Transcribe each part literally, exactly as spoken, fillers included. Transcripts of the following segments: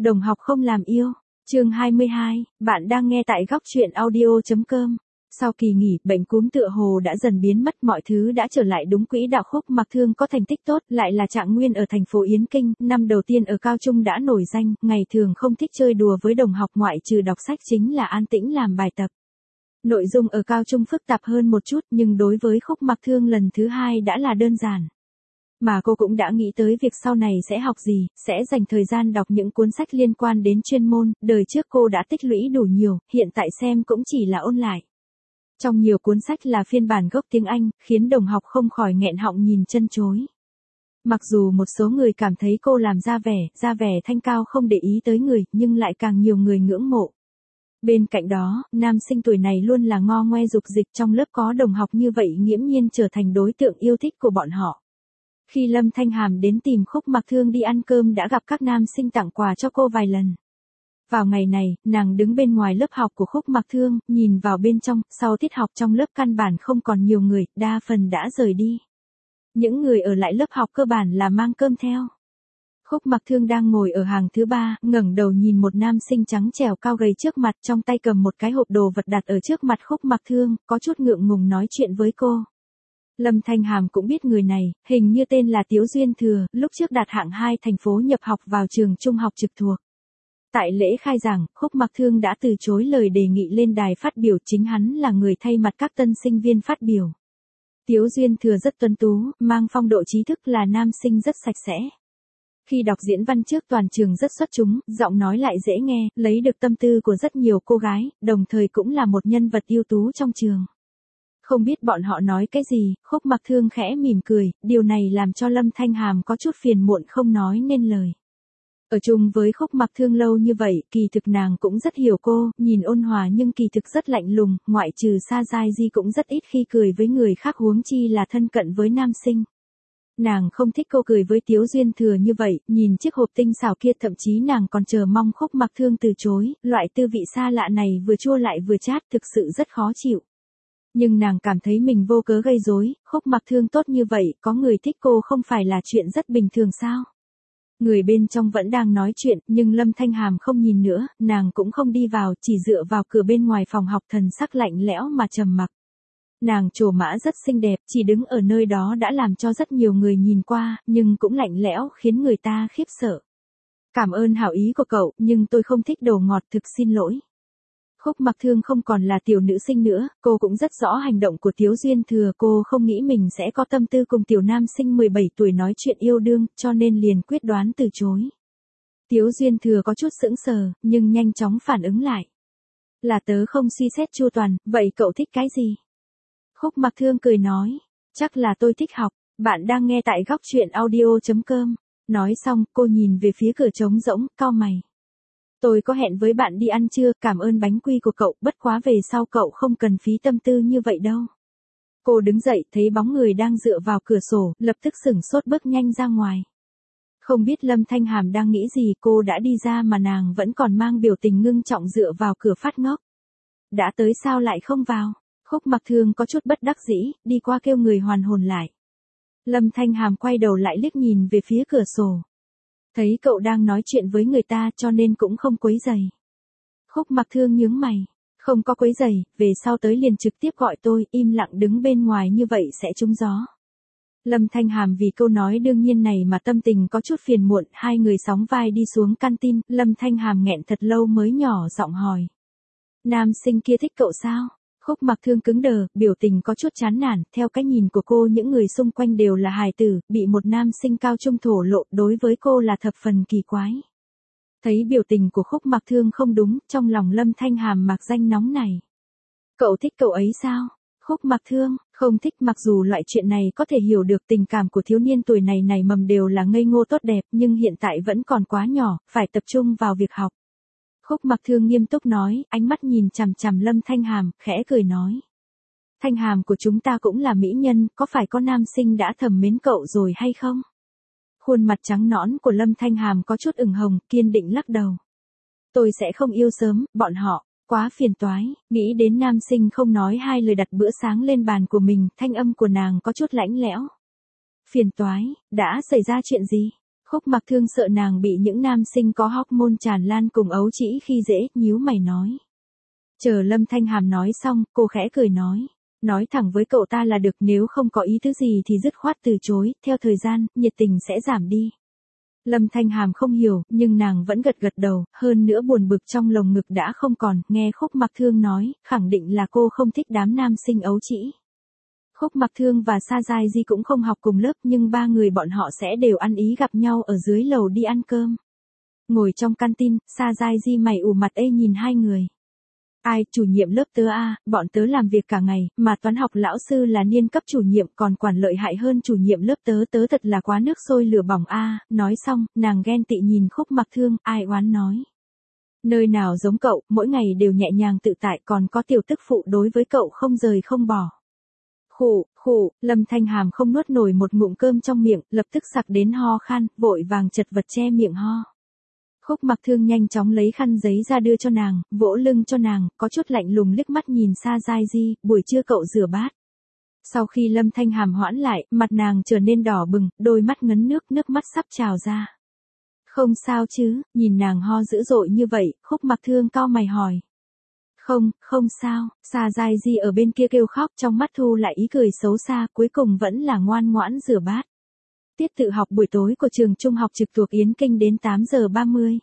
Đồng học không làm yêu. Chương hai mươi hai, bạn đang nghe tại góc truyện audio chấm com. Sau kỳ nghỉ, bệnh cúm tựa hồ đã dần biến mất, mọi thứ đã trở lại đúng quỹ đạo. Khúc Mặc Thương có thành tích tốt, lại là trạng nguyên ở thành phố Yến Kinh, năm đầu tiên ở cao trung đã nổi danh, ngày thường không thích chơi đùa với đồng học, ngoại trừ đọc sách chính là an tĩnh làm bài tập. Nội dung ở cao trung phức tạp hơn một chút, nhưng đối với Khúc Mặc Thương lần thứ hai đã là đơn giản. Mà cô cũng đã nghĩ tới việc sau này sẽ học gì, sẽ dành thời gian đọc những cuốn sách liên quan đến chuyên môn, đời trước cô đã tích lũy đủ nhiều, hiện tại xem cũng chỉ là ôn lại. Trong nhiều cuốn sách là phiên bản gốc tiếng Anh, khiến đồng học không khỏi nghẹn họng nhìn chân chối. Mặc dù một số người cảm thấy cô làm ra vẻ, ra vẻ thanh cao không để ý tới người, nhưng lại càng nhiều người ngưỡng mộ. Bên cạnh đó, nam sinh tuổi này luôn là ngo ngoe dục dịch, trong lớp có đồng học như vậy nghiễm nhiên trở thành đối tượng yêu thích của bọn họ. Khi Lâm Thanh Hàm đến tìm Khúc Mặc Thương đi ăn cơm đã gặp các nam sinh tặng quà cho cô vài lần. Vào ngày này, nàng đứng bên ngoài lớp học của Khúc Mặc Thương, nhìn vào bên trong, sau tiết học trong lớp căn bản không còn nhiều người, đa phần đã rời đi. Những người ở lại lớp học cơ bản là mang cơm theo. Khúc Mặc Thương đang ngồi ở hàng thứ ba, ngẩng đầu nhìn một nam sinh trắng trẻo cao gầy trước mặt, trong tay cầm một cái hộp đồ vật đặt ở trước mặt Khúc Mặc Thương, có chút ngượng ngùng nói chuyện với cô. Lâm Thanh Hàm cũng biết người này, hình như tên là Tiếu Duyên Thừa, lúc trước đạt hạng hai thành phố nhập học vào trường trung học trực thuộc. Tại lễ khai giảng, Khúc Mặc Thương đã từ chối lời đề nghị lên đài phát biểu, chính hắn là người thay mặt các tân sinh viên phát biểu. Tiếu Duyên Thừa rất tuấn tú, mang phong độ trí thức, là nam sinh rất sạch sẽ. Khi đọc diễn văn trước toàn trường rất xuất chúng, giọng nói lại dễ nghe, lấy được tâm tư của rất nhiều cô gái, đồng thời cũng là một nhân vật ưu tú trong trường. Không biết bọn họ nói cái gì, Khúc Mặc Thương khẽ mỉm cười, điều này làm cho Lâm Thanh Hàm có chút phiền muộn không nói nên lời. Ở chung với Khúc Mặc Thương lâu như vậy, kỳ thực nàng cũng rất hiểu cô, nhìn ôn hòa nhưng kỳ thực rất lạnh lùng, ngoại trừ Sa Giai Di cũng rất ít khi cười với người khác, huống chi là thân cận với nam sinh. Nàng không thích cô cười với Tiếu Duyên Thừa như vậy, nhìn chiếc hộp tinh xảo kia thậm chí nàng còn chờ mong Khúc Mặc Thương từ chối, loại tư vị xa lạ này vừa chua lại vừa chát, thực sự rất khó chịu. Nhưng nàng cảm thấy mình vô cớ gây rối, Khúc Mặc Thương tốt như vậy, có người thích cô không phải là chuyện rất bình thường sao? Người bên trong vẫn đang nói chuyện, nhưng Lâm Thanh Hàm không nhìn nữa, nàng cũng không đi vào, chỉ dựa vào cửa bên ngoài phòng học, thần sắc lạnh lẽo mà trầm mặc. Nàng trổ mã rất xinh đẹp, chỉ đứng ở nơi đó đã làm cho rất nhiều người nhìn qua, nhưng cũng lạnh lẽo, khiến người ta khiếp sợ. Cảm ơn hảo ý của cậu, nhưng tôi không thích đồ ngọt, thực xin lỗi. Khúc Mặc Thương không còn là tiểu nữ sinh nữa, cô cũng rất rõ hành động của Tiếu Duyên Thừa, cô không nghĩ mình sẽ có tâm tư cùng tiểu nam sinh mười bảy tuổi nói chuyện yêu đương, cho nên liền quyết đoán từ chối. Tiếu Duyên Thừa có chút sững sờ, nhưng nhanh chóng phản ứng lại. Là tớ không suy xét chu toàn, vậy cậu thích cái gì? Khúc Mặc Thương cười nói, chắc là tôi thích học, bạn đang nghe tại góc truyện audio chấm com. Nói xong, cô nhìn về phía cửa trống rỗng, cau mày. Tôi có hẹn với bạn đi ăn trưa, cảm ơn bánh quy của cậu, bất quá về sau cậu không cần phí tâm tư như vậy đâu. Cô đứng dậy, thấy bóng người đang dựa vào cửa sổ, lập tức sửng sốt bước nhanh ra ngoài. Không biết Lâm Thanh Hàm đang nghĩ gì, cô đã đi ra mà nàng vẫn còn mang biểu tình ngưng trọng dựa vào cửa phát ngốc. Đã tới sao lại không vào? Khúc Mặc Thương có chút bất đắc dĩ, đi qua kêu người hoàn hồn lại. Lâm Thanh Hàm quay đầu lại liếc nhìn về phía cửa sổ. Thấy cậu đang nói chuyện với người ta cho nên cũng không quấy rầy. Khúc Mặc Thương nhướng mày, không có quấy rầy, về sau tới liền trực tiếp gọi tôi, im lặng đứng bên ngoài như vậy sẽ trúng gió. Lâm Thanh Hàm vì câu nói đương nhiên này mà tâm tình có chút phiền muộn, hai người sóng vai đi xuống canteen, Lâm Thanh Hàm nghẹn thật lâu mới nhỏ giọng hỏi. Nam sinh kia thích cậu sao? Khúc Mặc Thương cứng đờ, biểu tình có chút chán nản, theo cái nhìn của cô những người xung quanh đều là hài tử, bị một nam sinh cao trung thổ lộ đối với cô là thập phần kỳ quái. Thấy biểu tình của Khúc Mặc Thương không đúng, trong lòng Lâm Thanh Hàm mạc danh nóng này. Cậu thích cậu ấy sao? Khúc Mặc Thương, không thích, mặc dù loại chuyện này có thể hiểu được, tình cảm của thiếu niên tuổi này này mầm đều là ngây ngô tốt đẹp, nhưng hiện tại vẫn còn quá nhỏ, phải tập trung vào việc học. Khúc Mặc Thương nghiêm túc nói, ánh mắt nhìn chằm chằm Lâm Thanh Hàm, khẽ cười nói. Thanh Hàm của chúng ta cũng là mỹ nhân, có phải có nam sinh đã thầm mến cậu rồi hay không? Khuôn mặt trắng nõn của Lâm Thanh Hàm có chút ửng hồng, kiên định lắc đầu. Tôi sẽ không yêu sớm, bọn họ, quá phiền toái, nghĩ đến nam sinh không nói hai lời đặt bữa sáng lên bàn của mình, thanh âm của nàng có chút lãnh lẽo. Phiền toái, đã xảy ra chuyện gì? Khúc Mặc Thương sợ nàng bị những nam sinh có hormone tràn lan cùng ấu trĩ khi dễ, nhíu mày nói. Chờ Lâm Thanh Hàm nói xong, cô khẽ cười nói. Nói thẳng với cậu ta là được, nếu không có ý tứ gì thì dứt khoát từ chối, theo thời gian, nhiệt tình sẽ giảm đi. Lâm Thanh Hàm không hiểu, nhưng nàng vẫn gật gật đầu, hơn nữa buồn bực trong lồng ngực đã không còn, nghe Khúc Mặc Thương nói, khẳng định là cô không thích đám nam sinh ấu trĩ. Khúc Mặc Thương và Sa Giai Di cũng không học cùng lớp nhưng ba người bọn họ sẽ đều ăn ý gặp nhau ở dưới lầu đi ăn cơm. Ngồi trong canteen, Sa Giai Di mày ủ mặt ê nhìn hai người. Ai, chủ nhiệm lớp tớ a, bọn tớ làm việc cả ngày, mà toán học lão sư là niên cấp chủ nhiệm còn quản lợi hại hơn chủ nhiệm lớp tớ tớ thật là quá nước sôi lửa bỏng a. Nói xong, nàng ghen tị nhìn Khúc Mặc Thương, ai oán nói. Nơi nào giống cậu, mỗi ngày đều nhẹ nhàng tự tại còn có tiểu tức phụ đối với cậu không rời không bỏ. Khụ, khụ, Lâm Thanh Hàm không nuốt nổi một ngụm cơm trong miệng, lập tức sặc đến ho khan, vội vàng chật vật che miệng ho. Khúc Mặc Thương nhanh chóng lấy khăn giấy ra đưa cho nàng, vỗ lưng cho nàng, có chút lạnh lùng liếc mắt nhìn Sa Giai Di, buổi trưa cậu rửa bát. Sau khi Lâm Thanh Hàm hoãn lại, mặt nàng trở nên đỏ bừng, đôi mắt ngấn nước, nước mắt sắp trào ra. Không sao chứ, nhìn nàng ho dữ dội như vậy, Khúc Mặc Thương cau mày hỏi. Không, không sao, Sa Giai Di ở bên kia kêu khóc trong mắt thu lại ý cười xấu xa, cuối cùng vẫn là ngoan ngoãn rửa bát. Tiết tự học buổi tối của trường trung học trực thuộc Yến Kinh đến tám giờ ba mươi.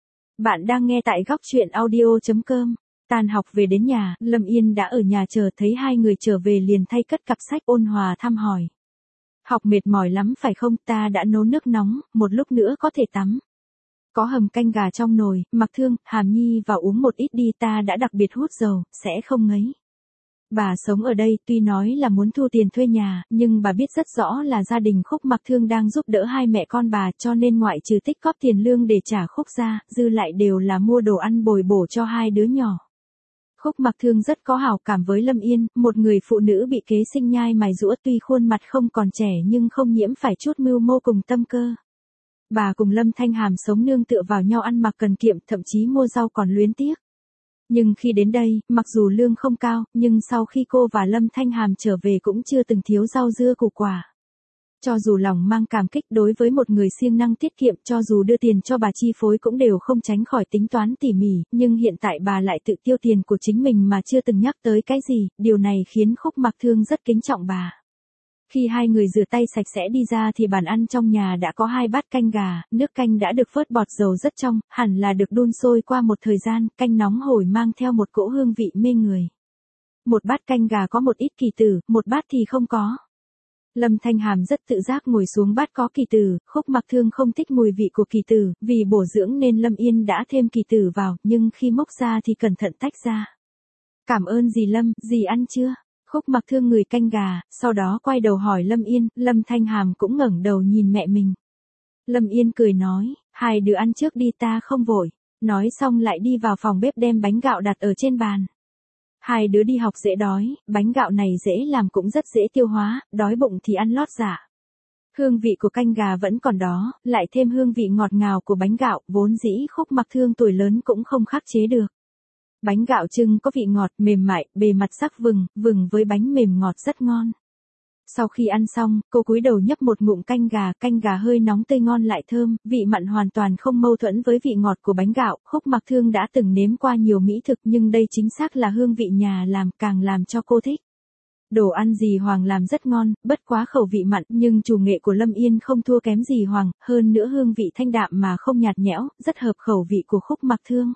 Bạn đang nghe tại góc truyện audio chấm com. Tàn học về đến nhà, Lâm Yên đã ở nhà chờ thấy hai người trở về liền thay cất cặp sách ôn hòa thăm hỏi. Học mệt mỏi lắm phải không, ta đã nấu nước nóng, một lúc nữa có thể tắm. Có hầm canh gà trong nồi, Mặc Thương, Hàm Nhi vào uống một ít đi, ta đã đặc biệt hút dầu, sẽ không ngấy. Bà sống ở đây, tuy nói là muốn thu tiền thuê nhà, nhưng bà biết rất rõ là gia đình Khúc Mặc Thương đang giúp đỡ hai mẹ con bà cho nên ngoại trừ tích góp tiền lương để trả Khúc ra, dư lại đều là mua đồ ăn bồi bổ cho hai đứa nhỏ. Khúc Mặc Thương rất có hảo cảm với Lâm Yên, một người phụ nữ bị kế sinh nhai mài giũa tuy khuôn mặt không còn trẻ nhưng không nhiễm phải chút mưu mô cùng tâm cơ. Bà cùng Lâm Thanh Hàm sống nương tựa vào nhau ăn mặc cần kiệm, thậm chí mua rau còn luyến tiếc. Nhưng khi đến đây, mặc dù lương không cao, nhưng sau khi cô và Lâm Thanh Hàm trở về cũng chưa từng thiếu rau dưa củ quả. Cho dù lòng mang cảm kích đối với một người siêng năng tiết kiệm, cho dù đưa tiền cho bà chi phối cũng đều không tránh khỏi tính toán tỉ mỉ, nhưng hiện tại bà lại tự tiêu tiền của chính mình mà chưa từng nhắc tới cái gì, điều này khiến Khúc Mặc Thương rất kính trọng bà. Khi hai người rửa tay sạch sẽ đi ra thì bàn ăn trong nhà đã có hai bát canh gà, nước canh đã được phớt bọt dầu rất trong, hẳn là được đun sôi qua một thời gian, canh nóng hổi mang theo một cỗ hương vị mê người. Một bát canh gà có một ít kỳ tử, một bát thì không có. Lâm Thanh Hàm rất tự giác ngồi xuống bát có kỳ tử, Khúc Mặc Thương không thích mùi vị của kỳ tử, vì bổ dưỡng nên Lâm Yên đã thêm kỳ tử vào, nhưng khi mốc ra thì cẩn thận tách ra. Cảm ơn dì Lâm, dì ăn chưa? Khúc Mặc Thương ngửi canh gà, sau đó quay đầu hỏi Lâm Yên, Lâm Thanh Hàm cũng ngẩng đầu nhìn mẹ mình. Lâm Yên cười nói, hai đứa ăn trước đi ta không vội. Nói xong lại đi vào phòng bếp đem bánh gạo đặt ở trên bàn. Hai đứa đi học dễ đói, bánh gạo này dễ làm cũng rất dễ tiêu hóa, đói bụng thì ăn lót dạ. Hương vị của canh gà vẫn còn đó, lại thêm hương vị ngọt ngào của bánh gạo, vốn dĩ Khúc Mặc Thương tuổi lớn cũng không khắc chế được. Bánh gạo trưng có vị ngọt, mềm mại, bề mặt sắc vừng, vừng với bánh mềm ngọt rất ngon. Sau khi ăn xong, cô cúi đầu nhấp một ngụm canh gà, canh gà hơi nóng tươi ngon lại thơm, vị mặn hoàn toàn không mâu thuẫn với vị ngọt của bánh gạo. Khúc Mặc Thương đã từng nếm qua nhiều mỹ thực nhưng đây chính xác là hương vị nhà làm, càng làm cho cô thích. Đồ ăn dì Hoàng làm rất ngon, bất quá khẩu vị mặn, nhưng chủ nghệ của Lâm Yên không thua kém dì Hoàng, hơn nữa hương vị thanh đạm mà không nhạt nhẽo, rất hợp khẩu vị của Khúc Mặc Thương.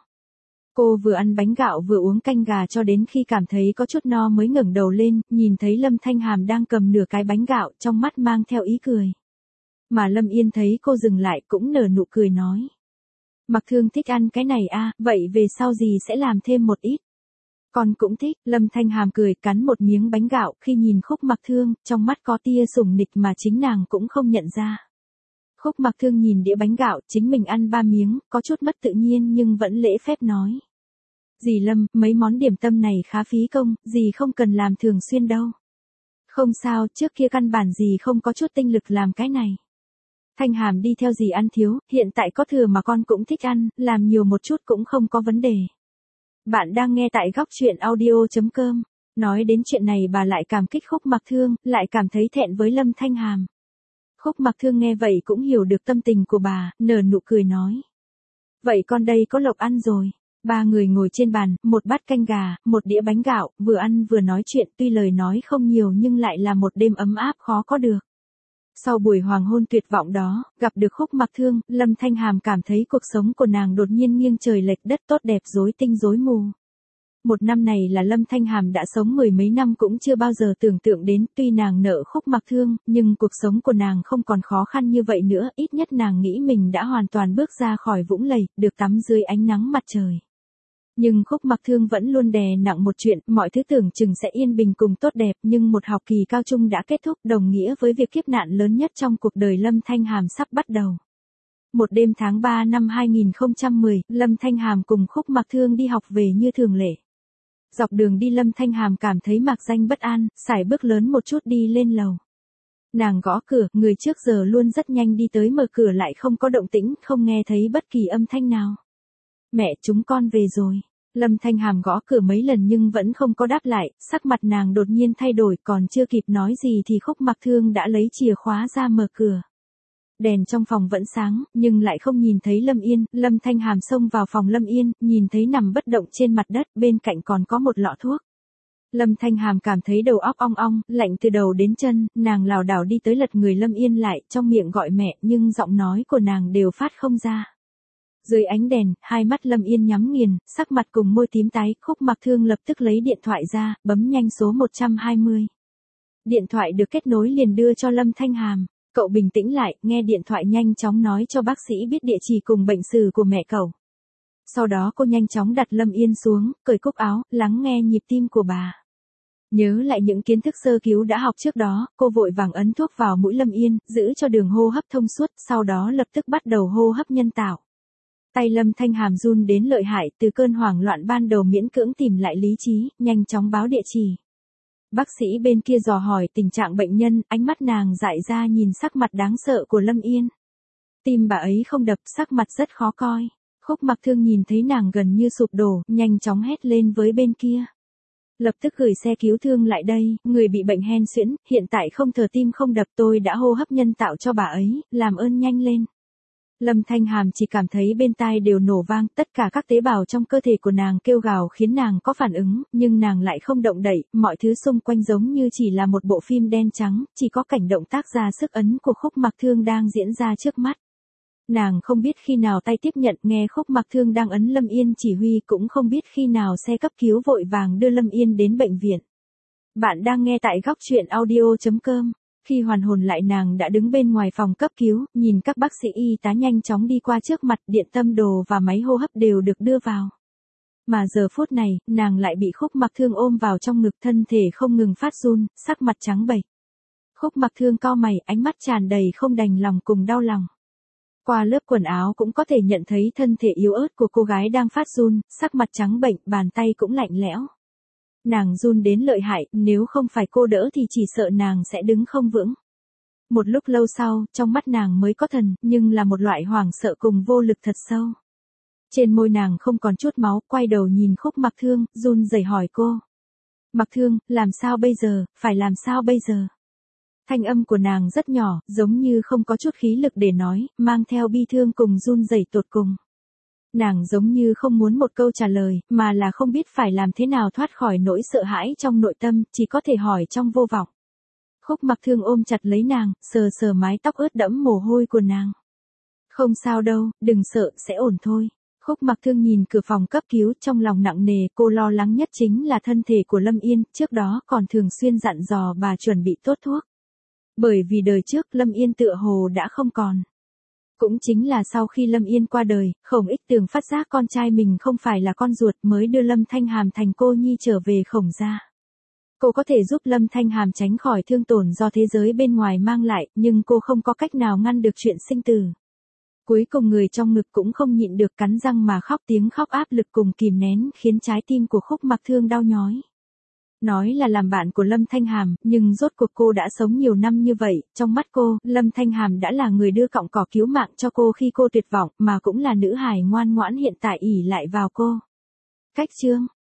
Cô vừa ăn bánh gạo vừa uống canh gà cho đến khi cảm thấy có chút no mới ngẩng đầu lên, nhìn thấy Lâm Thanh Hàm đang cầm nửa cái bánh gạo, trong mắt mang theo ý cười. Mà Lâm Yên thấy cô dừng lại cũng nở nụ cười nói. Mặc Thương thích ăn cái này à, vậy về sau gì sẽ làm thêm một ít. Con cũng thích, Lâm Thanh Hàm cười cắn một miếng bánh gạo, khi nhìn Khúc Mặc Thương, trong mắt có tia sủng nịch mà chính nàng cũng không nhận ra. Khúc Mặc Thương nhìn đĩa bánh gạo, chính mình ăn ba miếng, có chút mất tự nhiên nhưng vẫn lễ phép nói. Dì Lâm, mấy món điểm tâm này khá phí công, dì không cần làm thường xuyên đâu. Không sao, trước kia căn bản dì không có chút tinh lực làm cái này. Thanh Hàm đi theo dì ăn thiếu, hiện tại có thừa mà con cũng thích ăn, làm nhiều một chút cũng không có vấn đề. Bạn đang nghe tại góc truyện audio chấm com. Nói đến chuyện này bà lại cảm kích Khúc Mặc Thương, lại cảm thấy thẹn với Lâm Thanh Hàm. Khúc Mặc Thương nghe vậy cũng hiểu được tâm tình của bà, nở nụ cười nói. Vậy con đây có lộc ăn rồi. Ba người ngồi trên bàn, một bát canh gà, một đĩa bánh gạo, vừa ăn vừa nói chuyện, tuy lời nói không nhiều nhưng lại là một đêm ấm áp khó có được. Sau buổi hoàng hôn tuyệt vọng đó, gặp được Khúc Mặc Thương, Lâm Thanh Hàm cảm thấy cuộc sống của nàng đột nhiên nghiêng trời lệch đất, tốt đẹp rối tinh rối mù. Một năm này là Lâm Thanh Hàm đã sống mười mấy năm cũng chưa bao giờ tưởng tượng đến, tuy nàng nợ Khúc Mặc Thương, nhưng cuộc sống của nàng không còn khó khăn như vậy nữa, ít nhất nàng nghĩ mình đã hoàn toàn bước ra khỏi vũng lầy, được tắm dưới ánh nắng mặt trời. Nhưng Khúc Mặc Thương vẫn luôn đè nặng một chuyện, mọi thứ tưởng chừng sẽ yên bình cùng tốt đẹp, nhưng một học kỳ cao trung đã kết thúc, đồng nghĩa với việc kiếp nạn lớn nhất trong cuộc đời Lâm Thanh Hàm sắp bắt đầu. Một đêm tháng ba năm hai nghìn không trăm mười, Lâm Thanh Hàm cùng Khúc Mặc Thương đi học về như thường lệ. Dọc đường đi Lâm Thanh Hàm cảm thấy mạc danh bất an, sải bước lớn một chút đi lên lầu. Nàng gõ cửa, người trước giờ luôn rất nhanh đi tới mở cửa lại không có động tĩnh, không nghe thấy bất kỳ âm thanh nào. Mẹ, chúng con về rồi. Lâm Thanh Hàm gõ cửa mấy lần nhưng vẫn không có đáp lại, sắc mặt nàng đột nhiên thay đổi, còn chưa kịp nói gì thì Khúc Mặc Thương đã lấy chìa khóa ra mở cửa. Đèn trong phòng vẫn sáng, nhưng lại không nhìn thấy Lâm Yên, Lâm Thanh Hàm xông vào phòng Lâm Yên, nhìn thấy nằm bất động trên mặt đất, bên cạnh còn có một lọ thuốc. Lâm Thanh Hàm cảm thấy đầu óc ong ong, lạnh từ đầu đến chân, nàng lảo đảo đi tới lật người Lâm Yên lại, trong miệng gọi mẹ nhưng giọng nói của nàng đều phát không ra. Dưới ánh đèn, hai mắt Lâm Yên nhắm nghiền, sắc mặt cùng môi tím tái, Khúc Mặc Thương lập tức lấy điện thoại ra, bấm nhanh số một trăm hai mươi. Điện thoại được kết nối liền đưa cho Lâm Thanh Hàm. Cậu bình tĩnh lại, nghe điện thoại nhanh chóng nói cho bác sĩ biết địa chỉ cùng bệnh sử của mẹ cậu. Sau đó cô nhanh chóng đặt Lâm Yên xuống, cởi cúc áo, lắng nghe nhịp tim của bà. Nhớ lại những kiến thức sơ cứu đã học trước đó, cô vội vàng ấn thuốc vào mũi Lâm Yên, giữ cho đường hô hấp thông suốt, sau đó lập tức bắt đầu hô hấp nhân tạo. Tay Lâm Thanh Hàm run đến lợi hại, từ cơn hoảng loạn ban đầu miễn cưỡng tìm lại lý trí, nhanh chóng báo địa chỉ. Bác sĩ bên kia dò hỏi tình trạng bệnh nhân, ánh mắt nàng dại ra nhìn sắc mặt đáng sợ của Lâm Yên. Tim bà ấy không đập, sắc mặt rất khó coi. Khúc Mặc Thương nhìn thấy nàng gần như sụp đổ, nhanh chóng hét lên với bên kia. Lập tức gửi xe cứu thương lại đây, người bị bệnh hen suyễn, hiện tại không thở tim không đập, tôi đã hô hấp nhân tạo cho bà ấy, làm ơn nhanh lên. Lâm Thanh Hàm chỉ cảm thấy bên tai đều nổ vang, tất cả các tế bào trong cơ thể của nàng kêu gào khiến nàng có phản ứng, nhưng nàng lại không động đậy, mọi thứ xung quanh giống như chỉ là một bộ phim đen trắng, chỉ có cảnh động tác ra sức ấn của Khúc Mặc Thương đang diễn ra trước mắt. Nàng không biết khi nào tay tiếp nhận nghe Khúc Mặc Thương đang ấn Lâm Yên chỉ huy, cũng không biết khi nào xe cấp cứu vội vàng đưa Lâm Yên đến bệnh viện. Bạn đang nghe tại góc truyện audio chấm com. Khi hoàn hồn lại nàng đã đứng bên ngoài phòng cấp cứu, nhìn các bác sĩ y tá nhanh chóng đi qua trước mặt, điện tâm đồ và máy hô hấp đều được đưa vào. Mà giờ phút này, nàng lại bị Khúc Mặc Thương ôm vào trong ngực, thân thể không ngừng phát run, sắc mặt trắng bệch. Khúc Mặc Thương cau mày, ánh mắt tràn đầy không đành lòng cùng đau lòng. Qua lớp quần áo cũng có thể nhận thấy thân thể yếu ớt của cô gái đang phát run, sắc mặt trắng bệch, bàn tay cũng lạnh lẽo. Nàng run đến lợi hại, nếu không phải cô đỡ thì chỉ sợ nàng sẽ đứng không vững. Một lúc lâu sau, trong mắt nàng mới có thần, nhưng là một loại hoảng sợ cùng vô lực thật sâu. Trên môi nàng không còn chút máu, quay đầu nhìn Khúc Mặc Thương, run rẩy hỏi cô. Mặc Thương, làm sao bây giờ, phải làm sao bây giờ? Thanh âm của nàng rất nhỏ, giống như không có chút khí lực để nói, mang theo bi thương cùng run rẩy tột cùng. Nàng giống như không muốn một câu trả lời, mà là không biết phải làm thế nào thoát khỏi nỗi sợ hãi trong nội tâm, chỉ có thể hỏi trong vô vọng. Khúc Mặc Thương ôm chặt lấy nàng, sờ sờ mái tóc ướt đẫm mồ hôi của nàng. Không sao đâu, đừng sợ, sẽ ổn thôi. Khúc Mặc Thương nhìn cửa phòng cấp cứu, trong lòng nặng nề, cô lo lắng nhất chính là thân thể của Lâm Yên, trước đó còn thường xuyên dặn dò bà chuẩn bị tốt thuốc. Bởi vì đời trước Lâm Yên tựa hồ đã không còn. Cũng chính là sau khi Lâm Yên qua đời, Khổng Ích Tường phát giác con trai mình không phải là con ruột mới đưa Lâm Thanh Hàm thành cô nhi trở về Khổng gia. Cô có thể giúp Lâm Thanh Hàm tránh khỏi thương tổn do thế giới bên ngoài mang lại, nhưng cô không có cách nào ngăn được chuyện sinh tử. Cuối cùng người trong ngực cũng không nhịn được cắn răng mà khóc, tiếng khóc áp lực cùng kìm nén khiến trái tim của Khúc Mặc Thương đau nhói. Nói là làm bạn của Lâm Thanh Hàm, nhưng rốt cuộc cô đã sống nhiều năm như vậy, trong mắt cô, Lâm Thanh Hàm đã là người đưa cọng cỏ cứu mạng cho cô khi cô tuyệt vọng, mà cũng là nữ hài ngoan ngoãn hiện tại ỷ lại vào cô. Cách chương